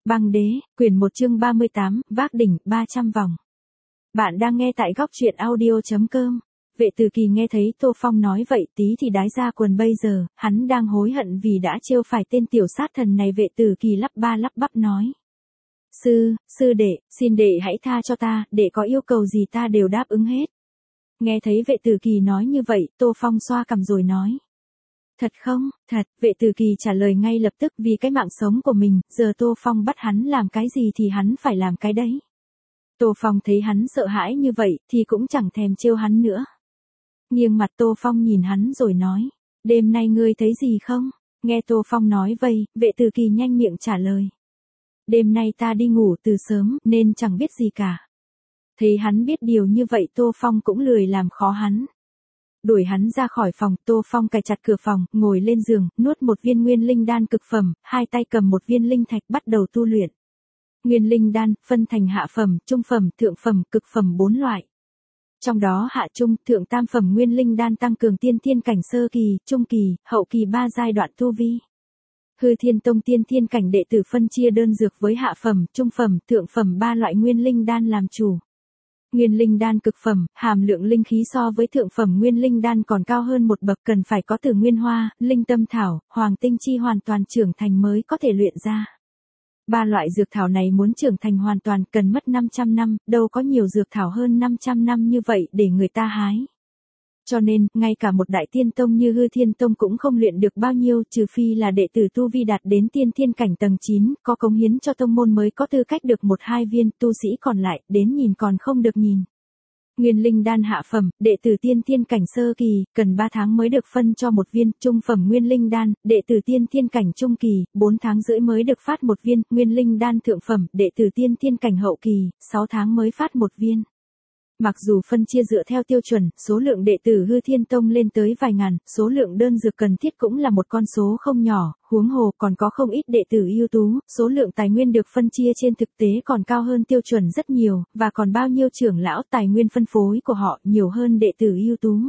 Băng đế, quyển 1 chương 38, vác đỉnh, 300 vòng. Bạn đang nghe tại góc truyện audio.com. Vệ Từ Kỳ nghe thấy Tô Phong nói vậy tí thì đái ra quần bây giờ, hắn đang hối hận vì đã trêu phải tên tiểu sát thần này. Vệ Từ Kỳ lắp ba lắp bắp nói. Sư đệ, xin đệ hãy tha cho ta, đệ có yêu cầu gì ta đều đáp ứng hết. Nghe thấy Vệ Từ Kỳ nói như vậy, Tô Phong xoa cằm rồi nói. Thật không? Thật, Vệ Từ Kỳ trả lời ngay lập tức vì cái mạng sống của mình, giờ Tô Phong bắt hắn làm cái gì thì hắn phải làm cái đấy. Tô Phong thấy hắn sợ hãi như vậy thì cũng chẳng thèm trêu hắn nữa. Nghiêng mặt Tô Phong nhìn hắn rồi nói, đêm nay ngươi thấy gì không? Nghe Tô Phong nói vậy, Vệ Từ Kỳ nhanh miệng trả lời. Đêm nay ta đi ngủ từ sớm nên chẳng biết gì cả. Thấy hắn biết điều như vậy Tô Phong cũng lười làm khó hắn. Đuổi hắn ra khỏi phòng, Tô Phong cài chặt cửa phòng, ngồi lên giường, nuốt một viên nguyên linh đan cực phẩm, hai tay cầm một viên linh thạch bắt đầu tu luyện. Nguyên linh đan, phân thành hạ phẩm, trung phẩm, thượng phẩm, cực phẩm 4 loại. Trong đó hạ trung, thượng tam phẩm nguyên linh đan tăng cường tiên thiên cảnh sơ kỳ, trung kỳ, hậu kỳ 3 giai đoạn tu vi. Hư Thiên Tông tiên thiên cảnh đệ tử phân chia đơn dược với hạ phẩm, trung phẩm, thượng phẩm 3 loại nguyên linh đan làm chủ. Nguyên linh đan cực phẩm, hàm lượng linh khí so với thượng phẩm nguyên linh đan còn cao hơn một bậc, cần phải có từ nguyên hoa, linh tâm thảo, hoàng tinh chi hoàn toàn trưởng thành mới có thể luyện ra. 3 loại dược thảo này muốn trưởng thành hoàn toàn cần mất 500 năm, đâu có nhiều dược thảo hơn 500 năm như vậy để người ta hái. Cho nên, ngay cả một đại tiên tông như Hư Thiên Tông cũng không luyện được bao nhiêu, trừ phi là đệ tử tu vi đạt đến tiên thiên cảnh tầng 9, có cống hiến cho tông môn mới có tư cách được 1-2 viên, tu sĩ còn lại, đến nhìn còn không được nhìn. Nguyên linh đan hạ phẩm, đệ tử tiên thiên cảnh sơ kỳ, cần 3 tháng mới được phân cho một viên, trung phẩm nguyên linh đan, đệ tử tiên thiên cảnh trung kỳ, 4 tháng rưỡi mới được phát một viên, nguyên linh đan thượng phẩm, đệ tử tiên thiên cảnh hậu kỳ, 6 tháng mới phát một viên. Mặc dù phân chia dựa theo tiêu chuẩn, số lượng đệ tử Hư Thiên Tông lên tới vài ngàn, số lượng đơn dược cần thiết cũng là một con số không nhỏ, huống hồ còn có không ít đệ tử ưu tú, số lượng tài nguyên được phân chia trên thực tế còn cao hơn tiêu chuẩn rất nhiều, và còn bao nhiêu trưởng lão tài nguyên phân phối của họ nhiều hơn đệ tử ưu tú.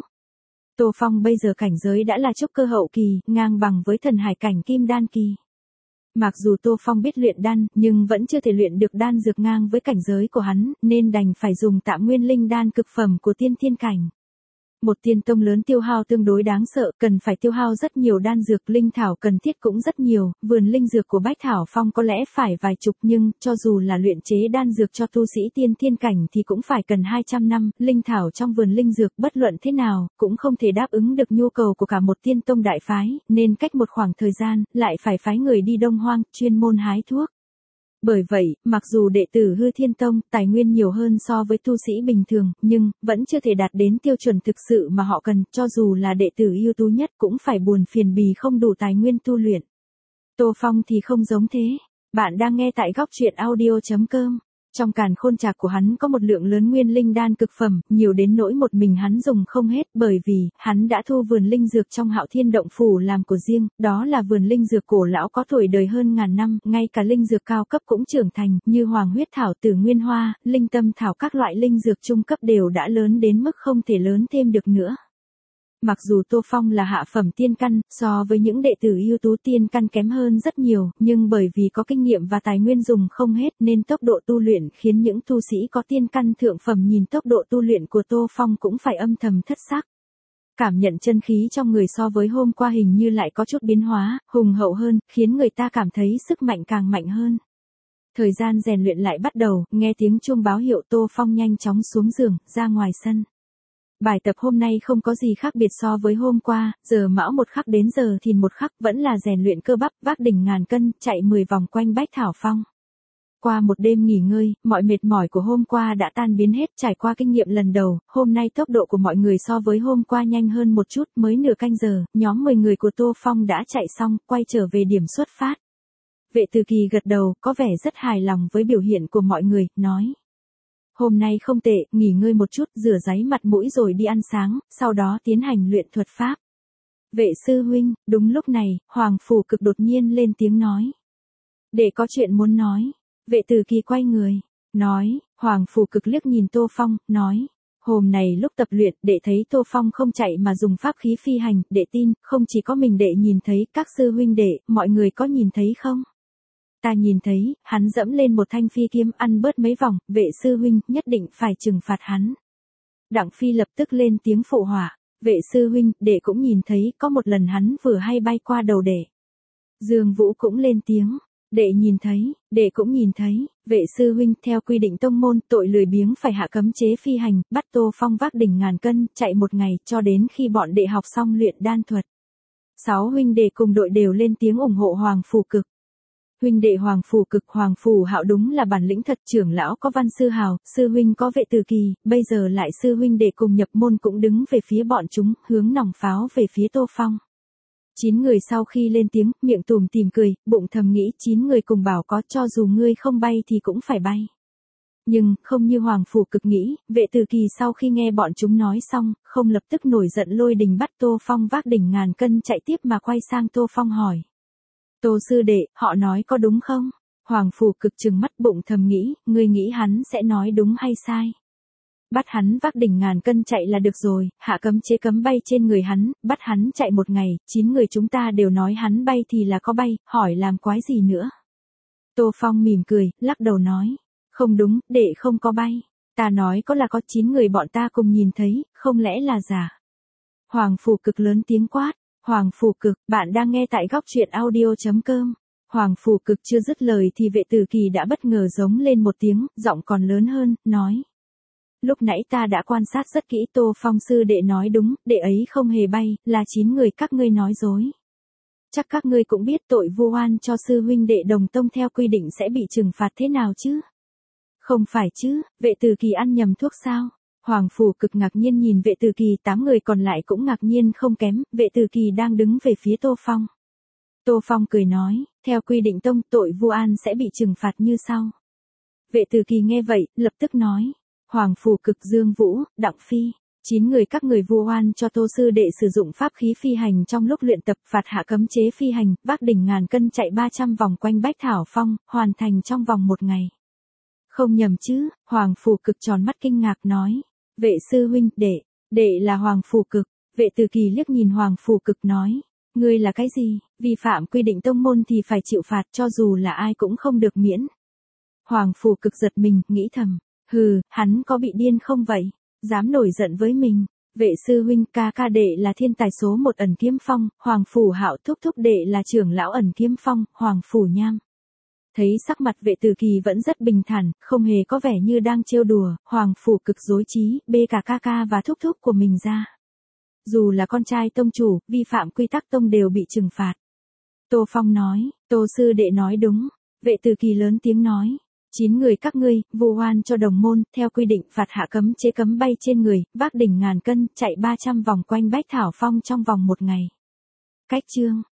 Tô Phong bây giờ cảnh giới đã là trúc cơ hậu kỳ, ngang bằng với thần hải cảnh kim đan kỳ. Mặc dù Tô Phong biết luyện đan, nhưng vẫn chưa thể luyện được đan dược ngang với cảnh giới của hắn, nên đành phải dùng tạm nguyên linh đan cực phẩm của tiên thiên cảnh. Một tiên tông lớn tiêu hao tương đối đáng sợ, cần phải tiêu hao rất nhiều đan dược, linh thảo cần thiết cũng rất nhiều, vườn linh dược của Bách Thảo Phong có lẽ phải vài chục, nhưng cho dù là luyện chế đan dược cho tu sĩ tiên thiên cảnh thì cũng phải cần 200 năm, linh thảo trong vườn linh dược bất luận thế nào, cũng không thể đáp ứng được nhu cầu của cả một tiên tông đại phái, nên cách một khoảng thời gian, lại phải phái người đi Đông Hoang, chuyên môn hái thuốc. Bởi vậy, mặc dù đệ tử Hư Thiên Tông tài nguyên nhiều hơn so với tu sĩ bình thường, nhưng vẫn chưa thể đạt đến tiêu chuẩn thực sự mà họ cần, cho dù là đệ tử ưu tú nhất cũng phải buồn phiền vì không đủ tài nguyên tu luyện. Tô Phong thì không giống thế. Bạn đang nghe tại góc truyện audio.com. Trong càn khôn trạc của hắn có một lượng lớn nguyên linh đan cực phẩm, nhiều đến nỗi một mình hắn dùng không hết, bởi vì hắn đã thu vườn linh dược trong Hạo Thiên Động Phủ làm của riêng, đó là vườn linh dược cổ lão có tuổi đời hơn ngàn năm, ngay cả linh dược cao cấp cũng trưởng thành, như hoàng huyết thảo, tử nguyên hoa, linh tâm thảo, các loại linh dược trung cấp đều đã lớn đến mức không thể lớn thêm được nữa. Mặc dù Tô Phong là hạ phẩm tiên căn, so với những đệ tử ưu tú tiên căn kém hơn rất nhiều, nhưng bởi vì có kinh nghiệm và tài nguyên dùng không hết nên tốc độ tu luyện khiến những tu sĩ có tiên căn thượng phẩm nhìn tốc độ tu luyện của Tô Phong cũng phải âm thầm thất sắc. Cảm nhận chân khí trong người so với hôm qua hình như lại có chút biến hóa, hùng hậu hơn, khiến người ta cảm thấy sức mạnh càng mạnh hơn. Thời gian rèn luyện lại bắt đầu, nghe tiếng chuông báo hiệu Tô Phong nhanh chóng xuống giường, ra ngoài sân. Bài tập hôm nay không có gì khác biệt so với hôm qua, giờ mão một khắc đến giờ thìn một khắc, vẫn là rèn luyện cơ bắp, vác đỉnh ngàn cân, chạy 10 vòng quanh Bách Thảo Phong. Qua một đêm nghỉ ngơi, mọi mệt mỏi của hôm qua đã tan biến hết, trải qua kinh nghiệm lần đầu, hôm nay tốc độ của mọi người so với hôm qua nhanh hơn một chút, mới nửa canh giờ, nhóm 10 người của Tô Phong đã chạy xong, quay trở về điểm xuất phát. Vệ Từ Kỳ gật đầu, có vẻ rất hài lòng với biểu hiện của mọi người, nói. Hôm nay không tệ, nghỉ ngơi một chút, rửa ráy mặt mũi rồi đi ăn sáng, sau đó tiến hành luyện thuật pháp. Vệ sư huynh, đúng lúc này, Hoàng Phủ Cực đột nhiên lên tiếng nói. Đệ có chuyện muốn nói. Vệ Từ Kỳ quay người, nói, Hoàng Phủ Cực liếc nhìn Tô Phong, nói. Hôm này lúc tập luyện, đệ thấy Tô Phong không chạy mà dùng pháp khí phi hành, đệ tin, không chỉ có mình đệ nhìn thấy, các sư huynh đệ, mọi người có nhìn thấy không? Ta nhìn thấy, hắn dẫm lên một thanh phi kiếm ăn bớt mấy vòng, vệ sư huynh nhất định phải trừng phạt hắn. Đặng Phi lập tức lên tiếng phụ họa, vệ sư huynh, đệ cũng nhìn thấy, có một lần hắn vừa hay bay qua đầu đệ. Dương Vũ cũng lên tiếng, đệ nhìn thấy, đệ cũng nhìn thấy, vệ sư huynh theo quy định tông môn tội lười biếng phải hạ cấm chế phi hành, bắt Tô Phong vác đỉnh ngàn cân, chạy một ngày cho đến khi bọn đệ học xong luyện đan thuật. 6 huynh đệ cùng đội đều lên tiếng ủng hộ Hoàng Phù Cực. Huynh đệ Hoàng Phù Cực, Hoàng Phù Hạo đúng là bản lĩnh thật, trưởng lão có Văn Sư Hào, sư huynh có Vệ Từ Kỳ, bây giờ lại sư huynh đệ cùng nhập môn cũng đứng về phía bọn chúng, hướng nòng pháo về phía Tô Phong. 9 người sau khi lên tiếng, miệng tủm tỉm cười, bụng thầm nghĩ 9 người cùng bảo có cho dù ngươi không bay thì cũng phải bay. Nhưng, không như Hoàng Phù Cực nghĩ, Vệ Từ Kỳ sau khi nghe bọn chúng nói xong, không lập tức nổi giận lôi đình bắt Tô Phong vác đỉnh ngàn cân chạy tiếp mà quay sang Tô Phong hỏi. Tô sư đệ, họ nói có đúng không? Hoàng Phù Cực trừng mắt bụng thầm nghĩ, ngươi nghĩ hắn sẽ nói đúng hay sai? Bắt hắn vác đỉnh ngàn cân chạy là được rồi, hạ cấm chế cấm bay trên người hắn, bắt hắn chạy một ngày, 9 người chúng ta đều nói hắn bay thì là có bay, hỏi làm quái gì nữa? Tô Phong mỉm cười, lắc đầu nói, không đúng, đệ không có bay, ta nói có là có 9 người bọn ta cùng nhìn thấy, không lẽ là giả? Hoàng Phù Cực lớn tiếng quát, Hoàng Phù Cực, bạn đang nghe tại góc truyện audio.com. Hoàng Phù Cực chưa dứt lời thì Vệ Tử Kỳ đã bất ngờ giống lên một tiếng, giọng còn lớn hơn, nói. Lúc nãy ta đã quan sát rất kỹ, Tô Phong sư đệ nói đúng, đệ ấy không hề bay, là 9 người các ngươi nói dối. Chắc các ngươi cũng biết tội vu oan cho sư huynh đệ đồng tông theo quy định sẽ bị trừng phạt thế nào chứ? Không phải chứ, Vệ Tử Kỳ ăn nhầm thuốc sao? Hoàng Phù Cực ngạc nhiên nhìn Vệ Tử Kỳ, 8 người còn lại cũng ngạc nhiên không kém, Vệ Tử Kỳ đang đứng về phía Tô Phong. Tô Phong cười nói, theo quy định tông tội vu oan sẽ bị trừng phạt như sau. Vệ Tử Kỳ nghe vậy, lập tức nói, Hoàng Phù Cực, Dương Vũ, Đặng Phi, 9 người các người vu oan cho Tô sư đệ sử dụng pháp khí phi hành trong lúc luyện tập, phạt hạ cấm chế phi hành, vác đỉnh ngàn cân chạy 300 vòng quanh Bách Thảo Phong, hoàn thành trong vòng một ngày. Không nhầm chứ? Hoàng Phù Cực tròn mắt kinh ngạc nói, vệ sư huynh, đệ là Hoàng Phù Cực. Vệ Tử Kỳ liếc nhìn Hoàng Phù Cực nói, ngươi là cái gì, vi phạm quy định tông môn thì phải chịu phạt, cho dù là ai cũng không được miễn. Hoàng Phù Cực giật mình, nghĩ thầm, hừ, hắn có bị điên không vậy, dám nổi giận với mình. Vệ sư huynh, ca ca đệ là thiên tài số 1 ẩn kiếm phong, Hoàng Phù Hạo thúc thúc đệ là trưởng lão ẩn kiếm phong, Hoàng Phù Nham. Thấy sắc mặt Vệ Tử Kỳ vẫn rất bình thản, không hề có vẻ như đang trêu đùa, Hoàng Phù Cực rối trí, bê cả ca ca và thúc thúc của mình ra. Dù là con trai tông chủ, vi phạm quy tắc tông đều bị trừng phạt. Tô Phong nói, Tô sư đệ nói đúng. Vệ Tử Kỳ lớn tiếng nói, 9 người các ngươi, vu oan cho đồng môn, theo quy định phạt hạ cấm chế cấm bay trên người, vác đỉnh ngàn cân, chạy 300 vòng quanh Bách Thảo Phong trong vòng một ngày. Cách chương.